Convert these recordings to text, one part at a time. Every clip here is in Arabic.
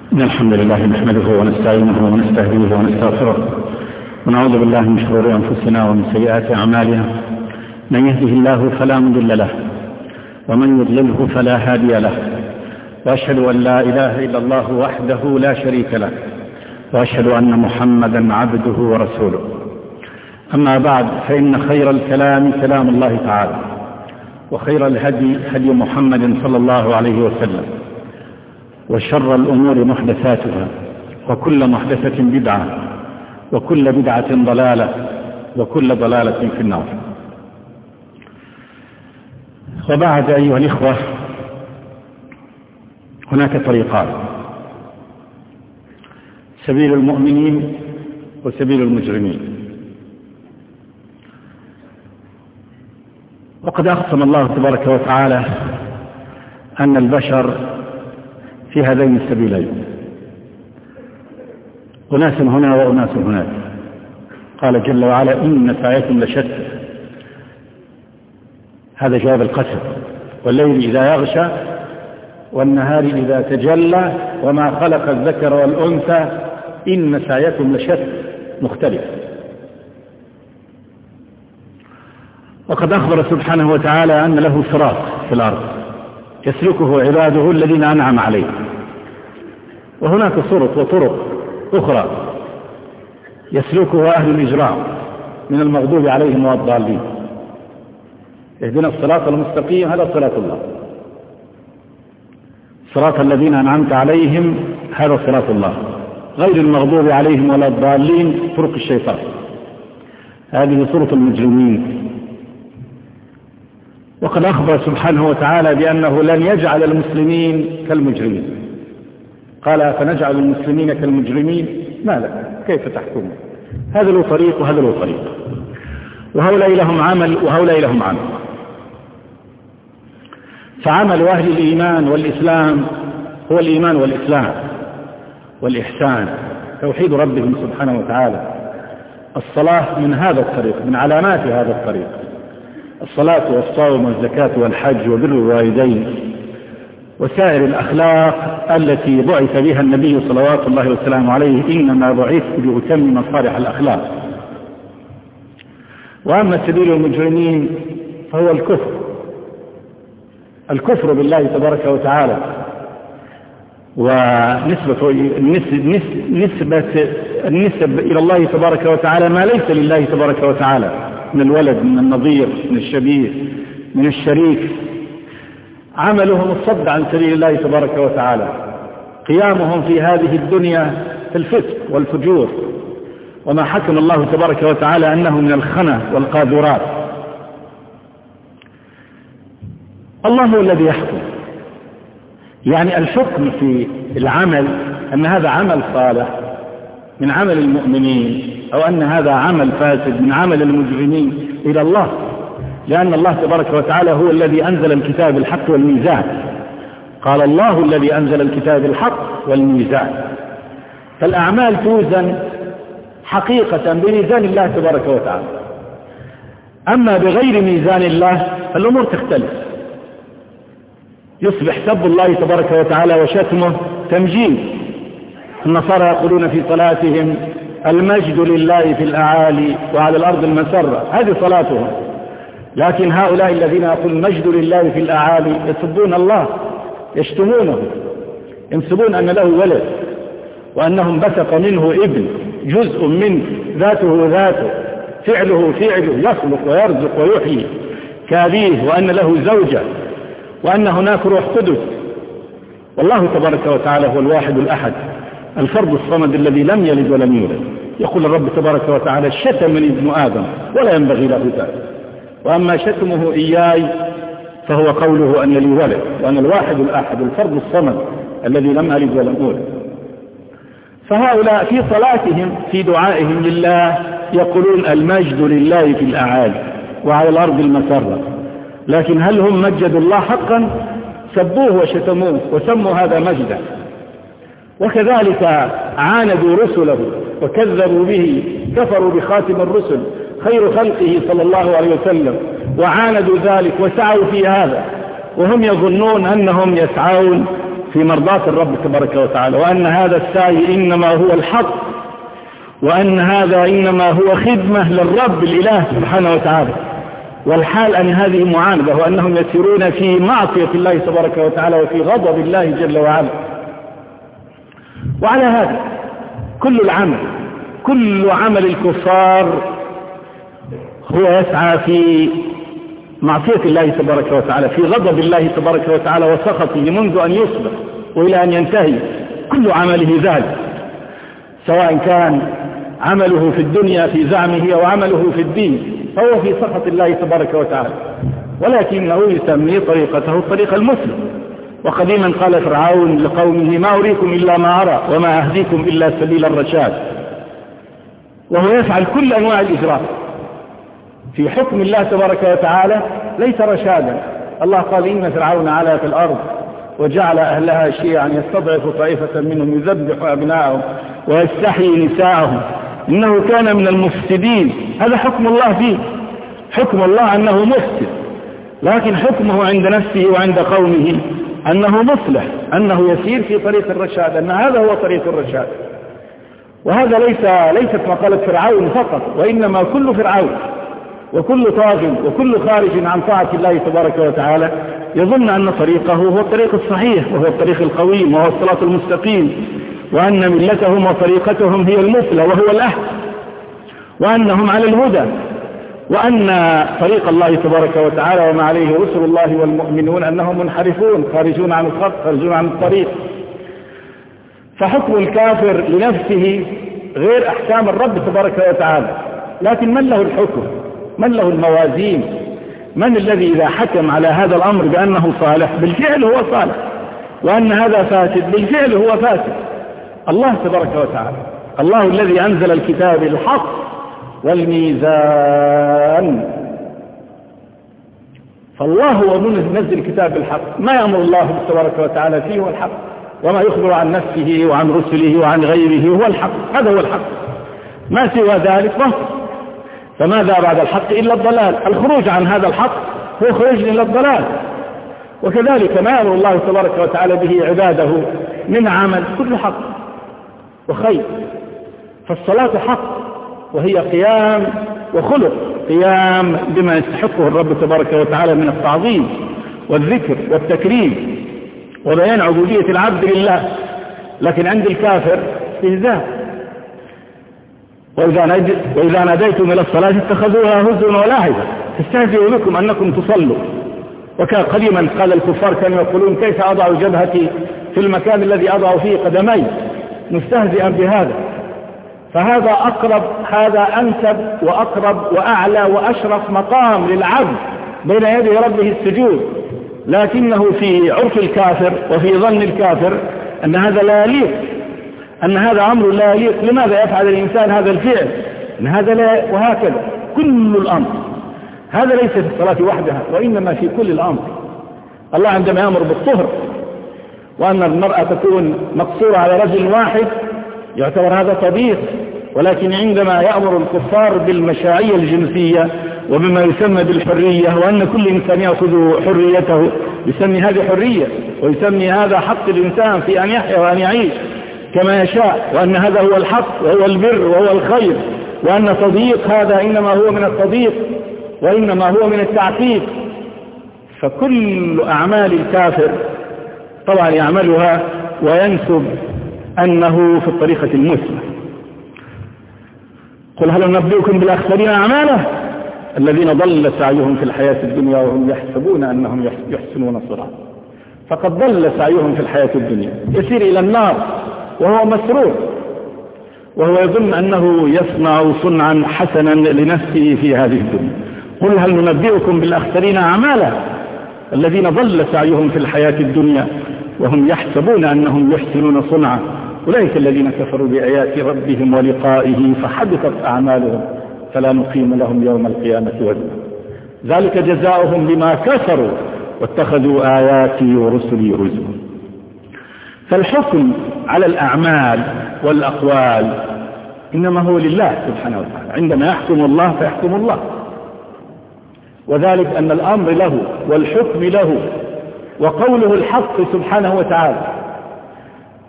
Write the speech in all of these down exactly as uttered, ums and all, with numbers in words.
إن الحمد لله نحمده ونستعينه ونستهديه ونستغفره ونعوذ بالله من شرور أنفسنا ومن سيئات أعمالنا. من يهده الله فلا مضل له ومن يضلله فلا هادي له، وأشهد أن لا إله إلا الله وحده لا شريك له، وأشهد أن محمدا عبده ورسوله. أما بعد، فإن خير الكلام كلام الله تعالى، وخير الهدي هدي محمد صلى الله عليه وسلم، وشر الأمور محدثاتها، وكل محدثة بدعة، وكل بدعة ضلالة، وكل ضلالة في النار. وبعد أيها الإخوة، هناك طريقان: سبيل المؤمنين وسبيل المجرمين. وقد أقسم الله تبارك وتعالى أن البشر في هذين السبيلين، أناس هنا وأناس هناك. قال جل وعلا: إن سعيكم لشتى. هذا جواب القسم: والليل إذا يغشى والنهار إذا تجلى وما خلق الذكر والأنثى إن سعيكم لشتى، مختلف. وقد أخبر سبحانه وتعالى أن له صراط في الأرض يسلكه عباده الذين أنعم عليهم، وهناك صراط وطرق أخرى يسلكها أهل الإجرام من المغضوب عليهم والضالين. اهدنا الصراط المستقيم، هذا صراط الله. صراط الذين أنعمت عليهم، هذا صراط الله. غير المغضوب عليهم ولا الضالين طرق الشيطان، هذه طرق المجرمين. وقد أخبر سبحانه وتعالى بأنه لن يجعل المسلمين كالمجرمين. قال: فنجعل المسلمين كالمجرمين؟ ما لك، كيف تحكمون؟ هذا له طريق وهذا له طريق، وهؤلاء لهم عمل وهؤلاء لهم عمل. فعمل أهل الإيمان والإسلام هو الإيمان والإسلام والإحسان، توحيد ربهم سبحانه وتعالى. الصلاة من هذا الطريق، من علامات هذا الطريق. الصلاة والصوم والزكاة والحج وبر الوالدين وسائر الأخلاق التي بعث بها النبي صلوات الله وسلامه عليه: إنما بعثت لأتمم صالح الأخلاق. وأما سبيل المجرمين فهو الكفر، الكفر بالله تبارك وتعالى، ونسبة نسبة النسب إلى الله تبارك وتعالى ما ليس لله تبارك وتعالى، من الولد، من النظير، من الشبيه، من الشريك. عملهم الصد عن سبيل الله تبارك وتعالى، قيامهم في هذه الدنيا في الفسق والفجور، وما حكم الله تبارك وتعالى أنه من الخنا والقاذورات. الله هو الذي يحكم، يعني الحكم في العمل أن هذا عمل صالح من عمل المؤمنين، أو أن هذا عمل فاسد من عمل المجرمين، إلى الله، لأن الله تبارك وتعالى هو الذي أنزل الكتاب بالحق والميزان. قال: الله الذي أنزل الكتاب بالحق والميزان. فالأعمال توزن حقيقة بميزان الله تبارك وتعالى. أما بغير ميزان الله الأمور تختلف، يصبح سب الله تبارك وتعالى وشتمه تمجيد. النصارى يقولون في صلاتهم: المجد لله في الأعالي وعلى الأرض المسرة، هذه صلاتهم. لكن هؤلاء الذين يقول المجد لله في الأعالي يسبون الله، يشتمونه، ينسبون أن له ولد، وأنهم بثق منه ابن، جزء منه، ذاته ذاته، فعله فعله، يخلق ويرزق ويحيي كأبيه، وأن له زوجة، وأن هناك روح قدس. والله تبارك وتعالى هو الواحد الأحد الفرد الصمد الذي لم يلد ولم يولد. يقول الرب تبارك وتعالى: شتمني ابن آدم ولا ينبغي له ذلك. وأما شتمه إياي فهو قوله أن لي ولد، وأنا الواحد الأحد الفرد الصمد الذي لم ألد ولم أولد. فهؤلاء في صلاتهم في دعائهم لله يقولون: المجد لله في الأعالي وعلى الأرض المسرة. لكن هل هم مجدوا الله حقا؟ سبوه وشتموه وسموا هذا مجدا. وكذلك عاندوا رسله وكذبوا به، كفروا بخاتم الرسل خير خلقه صلى الله عليه وسلم، وعاندوا ذلك وسعوا في هذا، وهم يظنون أنهم يسعون في مرضاة الرب تبارك وتعالى، وأن هذا السعي إنما هو الحق، وأن هذا إنما هو خدمة للرب الإله سبحانه وتعالى. والحال أن هذه معاندة، وأنهم يسيرون في معصية الله تبارك وتعالى وفي غضب الله جل وعلا. وعلى هذا كل العمل كل عمل الكفار هو يسعى في معصية الله تبارك وتعالى، في غضب الله تبارك وتعالى وسخطه منذ أن يصبح وإلى أن ينتهي. كل عمله ذلك، سواء كان عمله في الدنيا في زعمه أو عمله في الدين، فهو في سخط الله تبارك وتعالى، ولكنه يسمي طريقته الطريق المسلم. وقديما قال فرعون لقومه: ما أريكم إلا ما أرى وما أهديكم إلا سبيل الرشاد. وهو يفعل كل أنواع الإجراء في حكم الله تبارك وتعالى ليس رشادا. الله قال: إن فرعون علا في الأرض وجعل أهلها شيعا يستضعف طائفة منهم يذبح أبناءهم ويستحيي نساءهم إنه كان من المفسدين. هذا حكم الله فيه، حكم الله أنه مفسد، لكن حكمه عند نفسه وعند قومه أنه مصلح، أنه يسير في طريق الرشاد، أن هذا هو طريق الرشاد. وهذا ليس ليست مقالة فرعون فقط، وإنما كل فرعون وكل طاغ وكل خارج عن طاعة الله تبارك وتعالى يظن أن طريقه هو الطريق الصحيح وهو الطريق القويم وهو الصراط المستقيم، وأن ملتهم وطريقتهم هي المثلى وهو الأحسن، وأنهم على الهدى، وأن طريق الله تبارك وتعالى وما عليه رسل الله والمؤمنون أنهم منحرفون خارجون عن الخط خارجون عن الطريق. فحكم الكافر لنفسه غير أحكام الرب تبارك وتعالى، لكن من له الحكم؟ من له الموازين؟ من الذي إذا حكم على هذا الأمر بأنه صالح بالفعل هو صالح، وأن هذا فاسد بالفعل هو فاسد؟ الله تبارك وتعالى، الله الذي أنزل الكتاب الحق والميزان. فالله هو منزل الكتاب بالحق، ما يأمر الله تبارك وتعالى فيه هو الحق، وما يخبر عن نفسه وعن رسله وعن غيره هو الحق، هذا هو الحق، ما سوى ذلك باطل. فماذا بعد الحق إلا الضلال؟ الخروج عن هذا الحق هو خروج إلى الضلال. وكذلك ما يأمر الله تبارك وتعالى به عباده من عمل كل حق وخير. فالصلاة حق، وهي قيام وخلق، قيام بما يستحقه الرب تبارك وتعالى من التعظيم والذكر والتكريم وبيان عبودية العبد لله. لكن عند الكافر استهزاء. وإذا ناديتم إلى الصلاة اتخذوها هزوا ولعبا تستهزئ بكم أنكم تصلوا. وكان قديما قال الكفار كانوا يقولون: كيف أضع جبهتي في المكان الذي أضع فيه قدمي، مستهزئا بهذا. فهذا أقرب، هذا أنسب وأقرب وأعلى وأشرف مقام للعبد بين يدي ربه السجود. لكنه في عرف الكافر وفي ظن الكافر أن هذا لا يليق، أن هذا أمر لا يليق. لماذا يفعل الإنسان هذا الفعل؟ أن هذا لا، وهكذا كل الأمر. هذا ليس في الصلاة وحدها، وإنما في كل الأمر. الله عندما يأمر بالطهر وأن المرأة تكون مقصورة على رجل واحد يعتبر هذا تضييق، ولكن عندما يأمر الكفار بالمشاعية الجنسية وبما يسمى بالحرية، وأن كل إنسان يأخذ حريته، يسمي هذه حرية، ويسمي هذا حق الإنسان في أن يحيا وأن يعيش كما يشاء، وأن هذا هو الحق وهو البر وهو الخير، وأن تضييق هذا إنما هو من التضييق وإنما هو من التعقيد. فكل أعمال الكافر طبعا يعملها وينسب أنه في الطريقة المثلى. قل هل ننبئكم بالأخسرين أعمالا الذين ضل سعيهم في الحياة الدنيا وهم يحسبون أنهم يحسنون صنعا. فقد ضل سعيهم في الحياة الدنيا، يسير إلى النار وهو مسرور، وهو يظن أنه يصنع صنعا حسنا لنفسه في هذه الدنيا. قل هل ننبئكم بالأخسرين أعمالا الذين ضل سعيهم في الحياة الدنيا وهم يحسبون أنهم يحسنون صنعا أولئك الذين كفروا بآيات ربهم ولقائه فحبطت أعمالهم فلا نقيم لهم يوم القيامة وزنا ذلك جزاؤهم بما كفروا واتخذوا آياتي ورسلي هزوا. فالحكم على الأعمال والأقوال إنما هو لله سبحانه وتعالى. عندما يحكم الله فيحكم الله، وذلك أن الأمر له والحكم له وقوله الحق سبحانه وتعالى.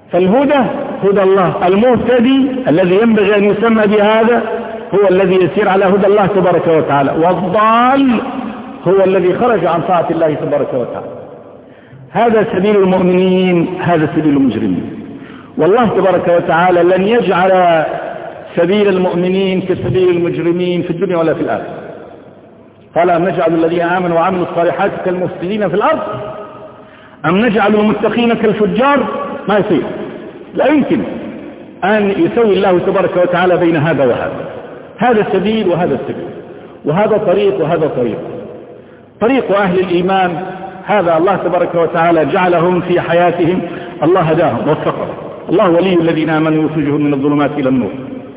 فالهدى هدى الله، المهتدي الذي ينبغي أن يسمى بهذا هو الذي يسير على هدى الله تبارك وتعالى، والضال هو الذي خرج عن طاعة الله تبارك وتعالى. هذا سبيل المؤمنين، هذا سبيل المجرمين. والله تبارك وتعالى لن يجعل سبيل المؤمنين كسبيل المجرمين في الدنيا ولا في الآخرة. قال أم نجعل الذين آمنوا وعملوا الصالحات كالمفسدين في الأرض أم نجعل المتقين كالفجار؟ ما يصير، لا يمكن أن يسوي الله تبارك وتعالى بين هذا وهذا. هذا السبيل وهذا السبيل، وهذا طريق وهذا طريق. طريق أهل الإيمان هذا الله تبارك وتعالى جعلهم في حياتهم، الله هداهم ووفقهم، الله ولي الذين آمنوا يخرجهم من الظلمات إلى النور.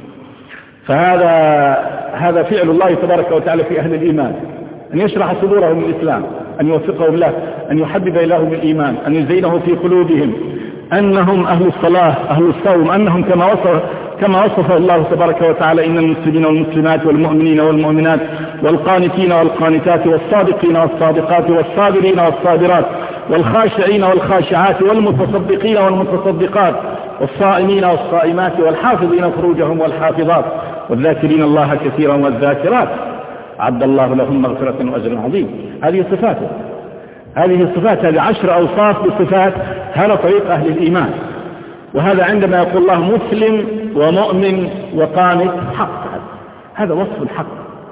فهذا هذا فعل الله تبارك وتعالى في أهل الإيمان، أن يشرح صدورهم للإسلام، أن يوفقهم له، أن يحبب إليهم الإيمان، أن يزينه في قلوبهم أنهم أهل الصلاة أهل الصوم، أنهم كما وصف كما وصف الله تبارك وتعالى إن المسلمين والمسلمات والمؤمنين والمؤمنات والقانتين والقانتات والصادقين والصادقات والصابرين والصابرات والخاشعين والخاشعات والمتصدقين والمتصدقات والصائمين والصائمات والحافظين فروجهم والحافظات والذاكرين الله كثيرا والذاكرات أعد الله لهم مغفرة وأجر عظيم. هذه صفاته، هذه الصفات، هذه عشر أوصاف بصفات. هذا طريق أهل الإيمان. وهذا عندما يقول الله مسلم ومؤمن وقانت حق، هذا وصف الحق.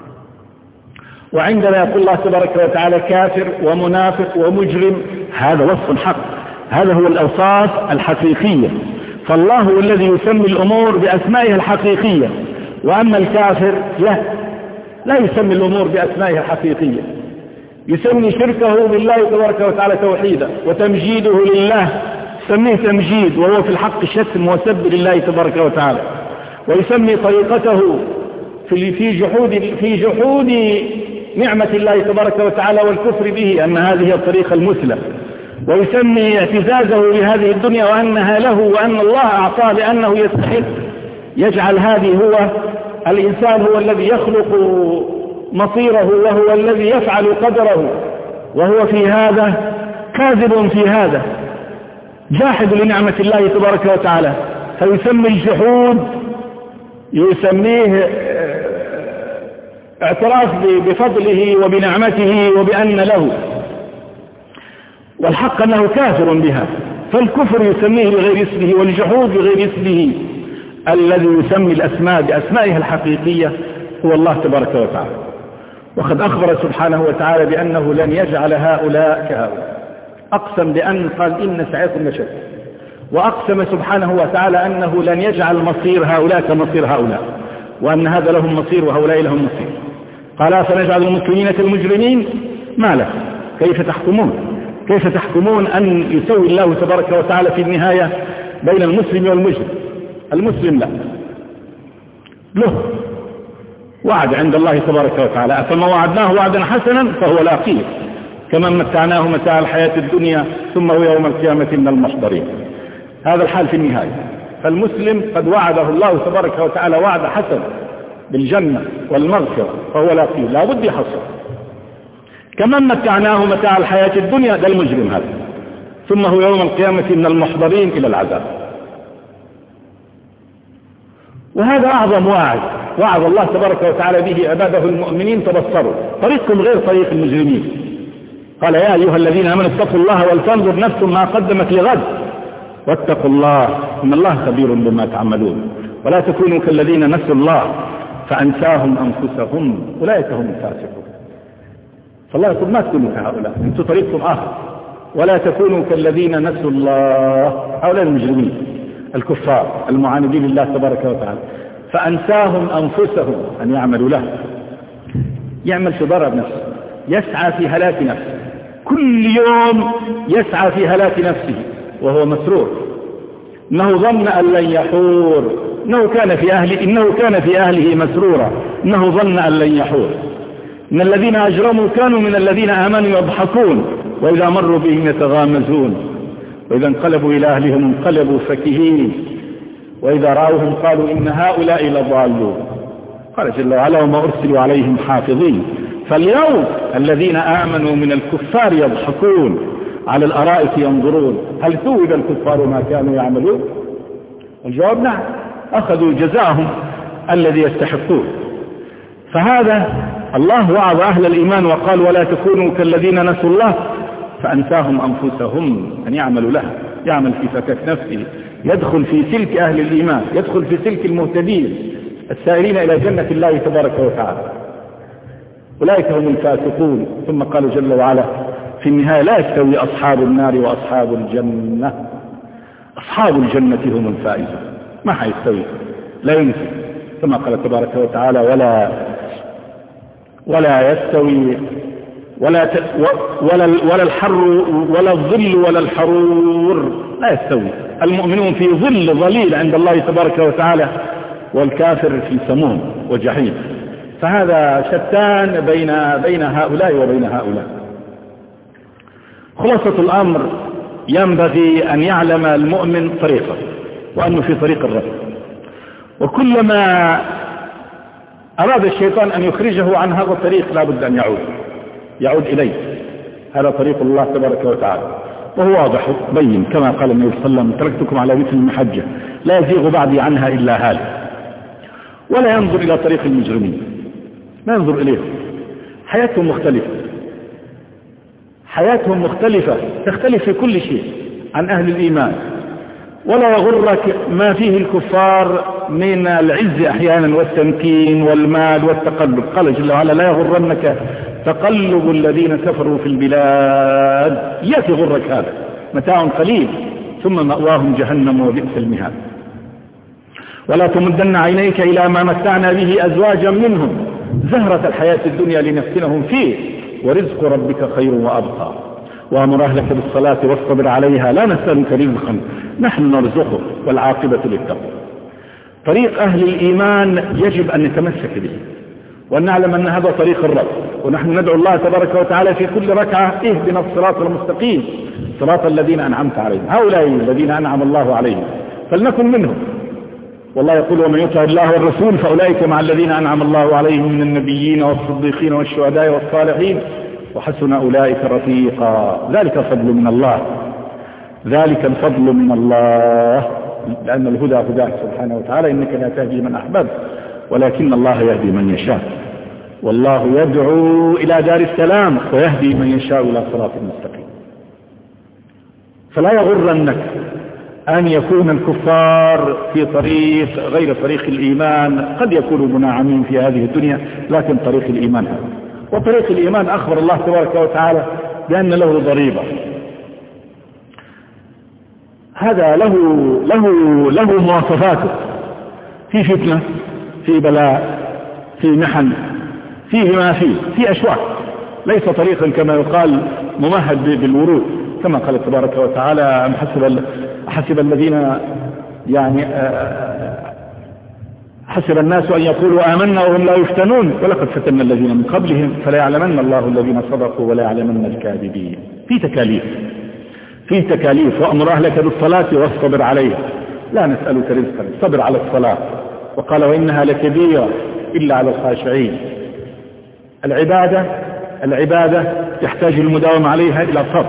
وعندما يقول الله تبارك وتعالى كافر ومنافق ومجرم، هذا وصف الحق. هذا هو الأوصاف الحقيقية. فالله هو الذي يسمي الأمور بأسمائها الحقيقية، وأما الكافر لا لا يسمي الأمور بأسمائها الحقيقية، يسمي شركه بالله تبارك وتعالى توحيدا، وتمجيده لله يسميه تمجيد وهو في الحق شتم وسب لله تبارك وتعالى، ويسمي طريقته في في جحود في جحود نعمة الله تبارك وتعالى والكفر به أن هذه هي الطريقة المثلى، ويسمي اعتزازه بهذه الدنيا وأنها له وأن الله أعطاه لأنه يستحق. يجعل هذه هو الإنسان هو الذي يخلق مصيره وهو الذي يفعل قدره، وهو في هذا كاذب، في هذا جاحد لنعمة الله تبارك وتعالى. فيسمي الجحود يسميه اعتراف بفضله وبنعمته وبأن له، والحق أنه كافر بها. فالكفر يسميه بغير اسمه، والجحود بغير اسمه. الذي يسمي الأسماء بأسمائها الحقيقية هو الله تبارك وتعالى. وقد أخبر سبحانه وتعالى بأنه لن يجعل هؤلاء كهؤلاء. أقسم بأن قال إن سعيكم لشتى، وأقسم سبحانه وتعالى أنه لن يجعل مصير هؤلاء كمصير هؤلاء، وأن هذا لهم مصير وهؤلاء لهم مصير. قال فنجعل المسلمين كالمجرمين ما لكم كيف تحكمون؟ كيف تحكمون أن يسوي الله تبارك وتعالى في النهاية بين المسلم والمجرم؟ المسلم لا له وعد عند الله تبارك وتعالى، فما وعدناه وعدا حسنا فهو لاقيه، كما متعناه متاع الحياة الدنيا ثم هو يوم القيامة من المحضرين. هذا الحال في النهاية. فالمسلم قد وعده الله تبارك وتعالى وعد حسن بالجنة والمغفرة فهو لاقيه، لا بد يحصل. كما متعناه متاع الحياة الدنيا، ده المجرم هذا، ثم هو يوم القيامة من المحضرين إلى العذاب. وهذا أعظم واعد وعد الله تبارك وتعالى به عباده المؤمنين. تبصروا طريقكم غير طريق المجرمين. قال يا أيها الذين آمنوا اتقوا الله ولتنظر نفس ما قدمت لغد واتقوا الله إن الله خبير بما تعملون ولا تكونوا كالذين نسوا الله فأنساهم أنفسهم أولئك هم الفاسقون. فالله يقول ما تكونوا كهؤلاء، انتم طريقكم آخر. ولا تكونوا كالذين نسوا الله، هؤلاء المجرمين الكفار المعاندين لله تبارك وتعالى. فأنساهم أنفسهم أن يعملوا له، يعمل في ضرر نفسه، يسعى في هلاك نفسه، كل يوم يسعى في هلاك نفسه وهو مسرور. إنه ظن أن لن يحور، إنه كان في أهله إنه كان في أهله مسرورا، إنه ظن أن لن يحور. إن الذين أجرموا كانوا من الذين آمنوا يضحكون وإذا مروا بهم يتغامزون وإذا انقلبوا إلى أهلهم انقلبوا فكهين وإذا رأوهم قالوا إن هؤلاء لضالون. قال جل وعلا وما أرسلوا عليهم حافظين. فاليوم الذين آمنوا من الكفار يضحكون على الأرائك ينظرون هل ثوب الكفار ما كانوا يعملون؟ الجواب نعم، أخذوا جزاءهم الذي يستحقون. فهذا الله وعظ أهل الإيمان وقال ولا تكونوا كالذين نسوا الله فأنساهم أنفسهم أن يعملوا لها، يعمل في فكك نفسه، يدخل في سلك أهل الإيمان، يدخل في سلك المهتدين السائرين إلى جنة الله تبارك وتعالى. أولئك هم الفاسقون. ثم قال جل وعلا في النهاية لا يستوي أصحاب النار وأصحاب الجنة، أصحاب الجنة هم الفائزون، ما حيستوي، لا يمكن. ثم قال تبارك وتعالى ولا ولا يستوي ولا ت... ولا ولا الحر ولا الظل ولا الحرور، لا يستوي. المؤمنون في ظل ظليل عند الله تبارك وتعالى، والكافر في سموم وجحيم. فهذا شتان بين بين هؤلاء وبين هؤلاء. خلاصة الأمر ينبغي أن يعلم المؤمن طريقه، وأنه في طريق الرب، وكلما أراد الشيطان أن يخرجه عن هذا الطريق لا بد أن يعود يعود إليه. هذا طريق الله تبارك وتعالى، وهو واضح بين كما قال النبي صلى الله عليه وسلم تركتكم على مثل المحجة لا يزيغ بعدي عنها إلا هالك. ولا ينظر إلى طريق المجرمين، ما ينظر إليهم، حياتهم مختلفة، حياتهم مختلفة تختلف في كل شيء عن أهل الإيمان. ولا يغرك ما فيه الكفار من العز أحيانا والتمكين والمال والتقلب. قال جل وعلا لا يغرنك تقلب الذين كفروا في البلاد، يأتي غرك هذا متاع قليل ثم مأواهم جهنم وبئس المهاد. ولا تمدن عينيك إلى ما متعنا به أزواجا منهم زهرة الحياة الدنيا لنفتنهم فيه ورزق ربك خير وأبقى. وأمر أهلك بالصلاة واصطبر عليها لا نسألك رزقا نحن نرزقك والعاقبة للتقوى. طريق أهل الإيمان يجب أن نتمسك به، وأن نعلم أن هذا طريق الرب، ونحن ندعو الله تبارك وتعالى في كل ركعة اهدنا الصراط المستقيم صراط الذين أنعمت عليهم. هؤلاء الذين أنعم الله عليهم فلنكن منهم. والله يقول ومن يطع الله والرسول فأولئك مع الذين أنعم الله عليهم من النبيين والصديقين والشهداء والصالحين وحسن أولئك رفيقا. ذلك الفضل من الله، ذلك الفضل من الله، لأن الهدى هداه سبحانه وتعالى إنك لا تهدي من أحببت ولكن الله يهدي من يشاء، والله يدعو إلى دار السلام ويهدي من يشاء إلى صراط المستقيم. فلا يغرنك أن يكون الكفار في طريق غير طريق الإيمان، قد يكونوا مناعمين في هذه الدنيا لكن طريق الإيمان هذا. وطريق الإيمان أخبر الله تبارك وتعالى بأن له ضريبة، هذا له له له مواصفاته، في فتنة، في بلاء، في محن، فيه ما فيه، في أشواق، ليس طريقا كما يقال ممهد بالورود كما قال تبارك وتعالى أم حسب حسب الذين يعني حسب الناس أن يقولوا آمنا وهم لا يفتنون ولقد فتنا الذين من قبلهم فلا يعلمن الله الذين صدقوا ولا يعلمن الكاذبين. في تكاليف، في تكاليف. وأمر أهلك بالصلاة واصطبر عليها لا نسألك رزقا، صبر على الصلاة. وقال وإنها لكبيرة إلا على الخاشعين. العبادة العبادة تحتاج المداومة عليها إلى صبر،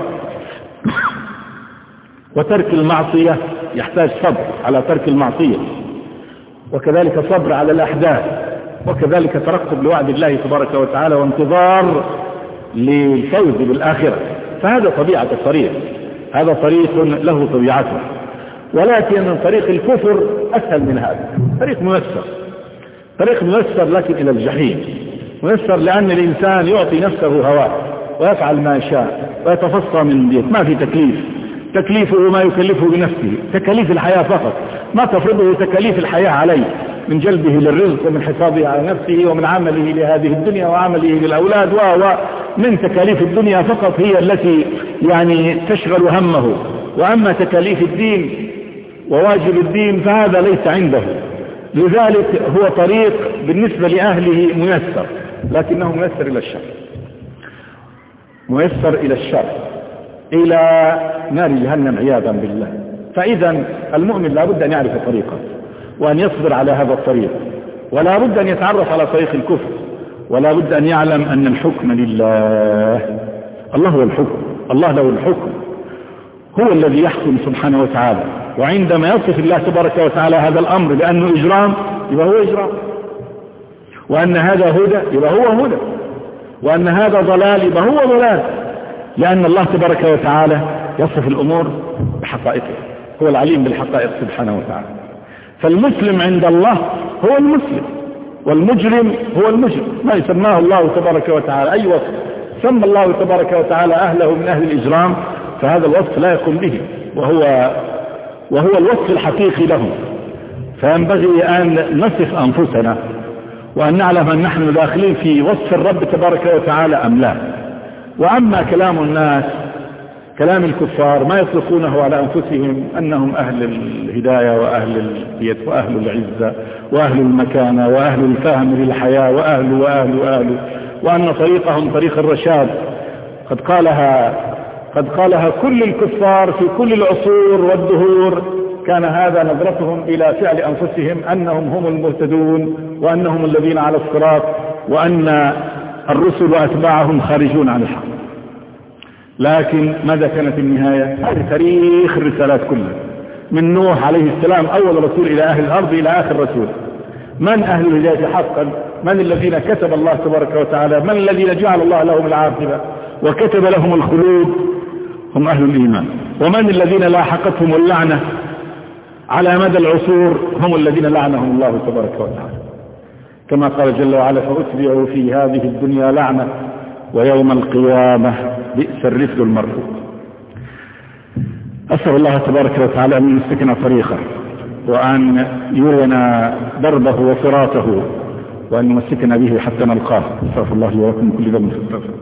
وترك المعصية يحتاج صبر على ترك المعصية، وكذلك صبر على الأحداث، وكذلك ترقب لوعد الله تبارك وتعالى وانتظار للفوز بالآخرة. فهذا طبيعة الطريق، هذا طريق له طبيعته. ولكن طريق الكفر أسهل من هذا، طريق ميسر، طريق ميسر لكن إلى الجحيم. ميسر لأن الإنسان يعطي نفسه هواه ويفعل ما شاء ويتفصى من بيت، ما في تكليف، تكليفه ما يكلفه بنفسه، تكاليف الحياة فقط، ما تفرضه تكاليف الحياة عليه من جلبه للرزق ومن حفاظه على نفسه ومن عمله لهذه الدنيا وعمله للأولاد ومن تكاليف الدنيا فقط هي التي يعني تشغل همه. وأما تكاليف الدين وواجب الدين فهذا ليس عنده. لذلك هو طريق بالنسبة لأهله ميسر، لكنه ميسر إلى الشر، ميسر إلى الشر، إلى نار جهنم عياذا بالله. فإذا المؤمن لا بد أن يعرف طريقه وأن يصبر على هذا الطريق، ولا بد أن يتعرف على طريق الكفر، ولا بد أن يعلم أن الحكم لله. الله هو الحكم، الله له الحكم هو الذي يحكم سبحانه وتعالى. وعندما يصف الله تبارك وتعالى هذا الأمر بأنه إجرام يبقى هو إجرام، وأن هذا هدى يبقى هو هدى، وأن هذا ضلال يبقى هو ضلال، لأن الله تبارك وتعالى يصف الأمور بحقائقها، هو العليم بالحقائق سبحانه وتعالى. فالمسلم عند الله هو المسلم، والمجرم هو المجرم، ما يسماه الله تبارك وتعالى أي وصف سمى الله تبارك وتعالى أهله من أهل الإجرام، فهذا الوصف لا يقوم به، وهو وهو الوصف الحقيقي له. فينبغي أن نصف أنفسنا وأن نعلم أن نحن داخلين في وصف الرب تبارك وتعالى أم لا. وأما كلام الناس، كلام الكفار، ما يطلقونه على أنفسهم أنهم أهل الهداية وأهل البيت وأهل العزة وأهل المكانة وأهل الفهم للحياة وأهل وأهل وأهل، وأن طريقهم طريق الرشاد. قد قالها قد قالها كل الكفار في كل العصور والدهور، كان هذا نظرتهم إلى فعل أنفسهم أنهم هم المهتدون وأنهم الذين على الصراط، وأن الرسل وأتباعهم خارجون عن الحق. لكن ماذا كانت النهاية؟ هذا تاريخ الرسالات كلها، من نوح عليه السلام أول رسول إلى أهل الأرض إلى آخر رسول. من أهل الهداية حقا؟ من الذين كتب الله تبارك وتعالى، من الذين جعل الله لهم العاقبة وكتب لهم الخلود؟ هم أهل الإيمان. ومن الذين لاحقتهم اللعنة على مدى العصور؟ هم الذين لعنهم الله تبارك وتعالى، كما قال جل وعلا: فأتبعوا في هذه الدنيا لعنة ويوم القيامة بئس الرفد المرفوض. أسأل الله تبارك وتعالى أن يمسكنا طريقه، وأن يرينا دربه وصراطه، وأن يمسكنا به حتى نلقاه. استغفر الله لي ولكم من كل ذنب فاستغفروه.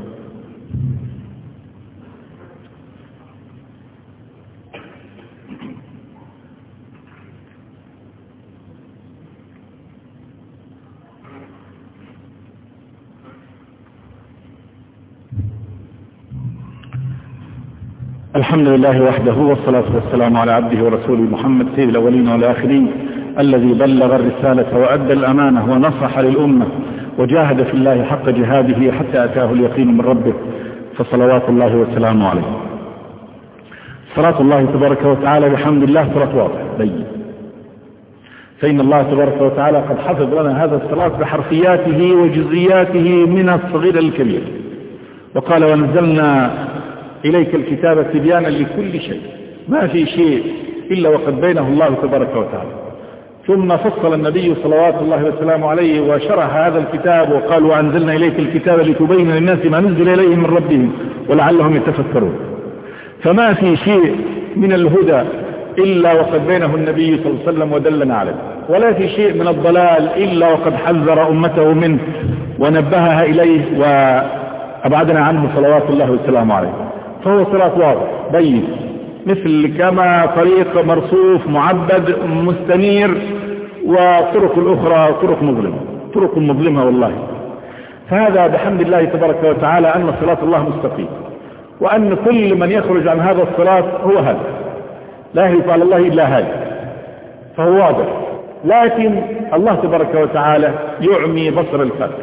الحمد لله وحده، والصلاة والسلام على عبده ورسوله محمد سيد الأولين والآخرين، الذي بلغ الرسالة وأدى الأمانة ونصح للأمة وجاهد في الله حق جهاده حتى أتاه اليقين من ربه، فصلوات الله وسلامه عليه. صلاة الله تبارك وتعالى بحمد الله صلاة واضح بين، فإن الله تبارك وتعالى قد حفظ لنا هذا الصلاة بحرفياته وجزئياته من الصغير الكبير، وقال: ونزلنا إليك الكتاب تبيانا لكل شيء، ما في شيء إلا وقد بينه الله تبارك وتعالى. ثم فصل النبي صلوات الله وسلامه عليه وشرح هذا الكتاب وقال: وأنزلنا إليك الكتاب لتبين للناس ما نزل إليهم من ربهم ولعلهم يتفكرون. فما في شيء من الهدى إلا وقد بينه النبي صلى الله عليه وسلم ودلنا عليه، ولا في شيء من الضلال إلا وقد حذر أمته منه ونبهها إليه وأبعدنا عنه صلوات الله وسلامه عليه. فهو صراط واضح بين، مثل كما طريق مرصوف معبد مستنير، وطرق الأخرى طرق مظلمة، طرق مظلمة والله. فهذا بحمد الله تبارك وتعالى أن صراط الله مستقيم، وأن كل من يخرج عن هذا الصراط هو هذا، لا يهلك على الله إلا هذا، فهو واضح. لكن الله تبارك وتعالى يعمي بصر الفاسق،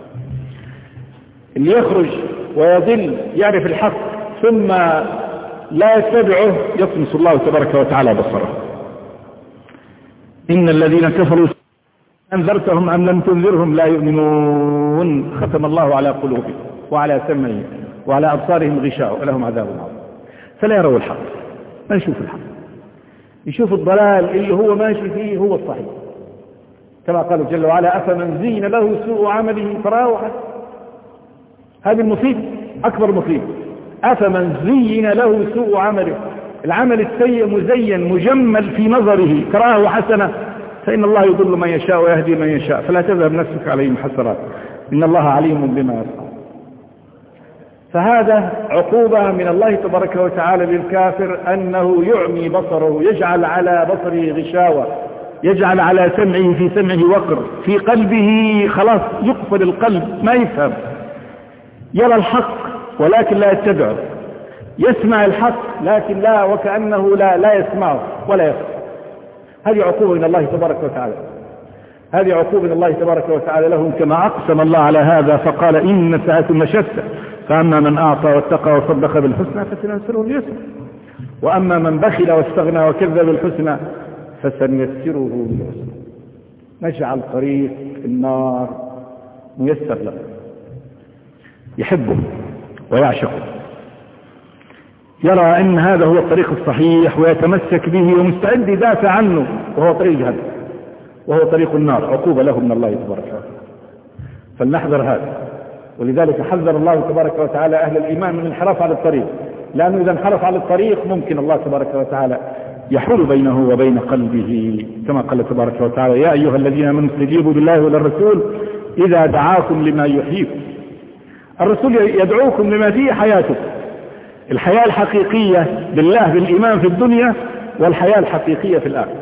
اللي يخرج ويضل يعرف الحق ثم لا يتبعه يطمس الله تبارك وتعالى بصره. إن الذين كفروا أنذرتهم أم لم تنذرهم لا يؤمنون، ختم الله على قلوبهم وعلى سمعهم وعلى أبصارهم غشاوة ولهم عذاب عظيم. فلا يروا الحق، ما يشوف الحق، يشوف الضلال اللي هو ماشي فيه هو الصحيح، كما قال جل وعلا: أفمن زين له سوء عمله فراه حسن. هذه المصيبة، أكبر مصيبة. أفمن زين له سوء عمله، العمل السيء مزين مجمل في نظره تراه حسنة، فإن الله يضل من يشاء ويهدي من يشاء، فلا تذهب نفسك عليهم حسرات، إن الله عليم بما يفعل. فهذا عقوبة من الله تبارك وتعالى للكافر، أنه يعمي بصره، يجعل على بصره غشاوة، يجعل على سمعه في سمعه وقر، في قلبه خلاص يقفل القلب ما يفهم، يرى الحق ولكن لا يتبعه، يسمع الحق لكن لا، وكأنه لا, لا يسمعه ولا يفهم. هذه عقوبة من الله تبارك وتعالى، هذه عقوبة من الله تبارك وتعالى لهم، كما أقسم الله على هذا فقال: إن الساعة مشتى، فأما من أعطى واتقى وصدق بالحسنى فسنيسره لليسرى، وأما من بخل واستغنى وكذب بالحسنى فسنيسره للعسرى. نجعل طريق النار ميسر له، يحبه ويعشقه، يرى أن هذا هو الطريق الصحيح ويتمسك به ومستعد يدافع عنه، وهو طريق جهنم وهو طريق النار، عقوبة له من الله تبارك وتعالى. فلنحذر هذا. ولذلك حذر الله تبارك وتعالى أهل الإيمان من الانحراف على الطريق، لأنه إذا انحرف على الطريق ممكن الله تبارك وتعالى يحول بينه وبين قلبه، كما قال تبارك وتعالى: يا أيها الذين آمنوا استجيبوا لله وللرسول إذا دعاكم لما يحييكم. الرسول يدعوكم لما فيه حياتكم، الحياة الحقيقية بالله بالإيمان في الدنيا، والحياة الحقيقية في الآخرة.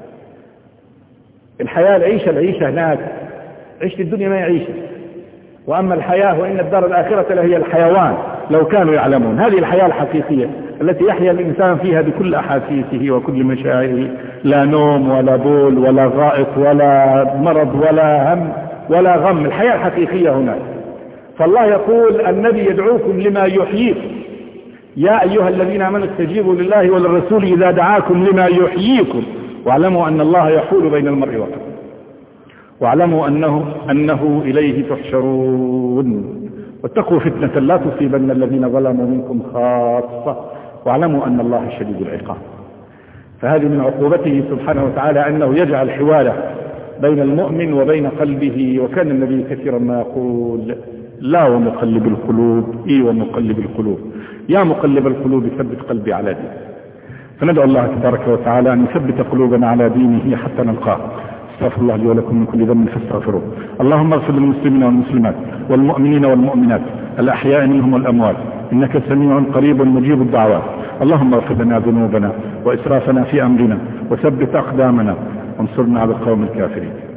الحياة العيشة العيشة هناك، عيشة الدنيا ما يعيشها. وأما الحياة وإن الدار الآخرة لهي الحيوان لو كانوا يعلمون. هذه الحياة الحقيقية التي يحيا الإنسان فيها بكل أحاسيسه وكل مشاعره، لا نوم ولا بول ولا غائط ولا مرض ولا هم ولا غم، الحياة الحقيقية هناك. فالله يقول: النبي يدعوكم لما يحييكم، يا أيها الذين آمنوا استجيبوا لله وللرسول إذا دعاكم لما يحييكم واعلموا أن الله يحول بين المرء وقلبه، واعلموا أنه, أنه إليه تحشرون، واتقوا فتنة لا تصيبن الذين ظلموا منكم خاصة واعلموا أن الله شديد العقاب. فهذه من عقوبته سبحانه وتعالى أنه يجعل حواله بين المؤمن وبين قلبه. وكان النبي كثيرا ما يقول: لا ومقلب القلوب، إي ومقلب القلوب، يا مقلب القلوب ثبت قلبي على دينه. فندعو الله تبارك وتعالى أن يثبت قلوبنا على دينه حتى نلقاه. استغفر الله لي ولكم من كل ذنب فاستغفروه. اللهم اغفر للمسلمين والمسلمات والمؤمنين والمؤمنات الأحياء منهم والأموات، إنك سميع قريب مجيب الدعوات. اللهم اغفر لنا ذنوبنا وإسرافنا في أمرنا وثبت أقدامنا وانصرنا على القوم الكافرين.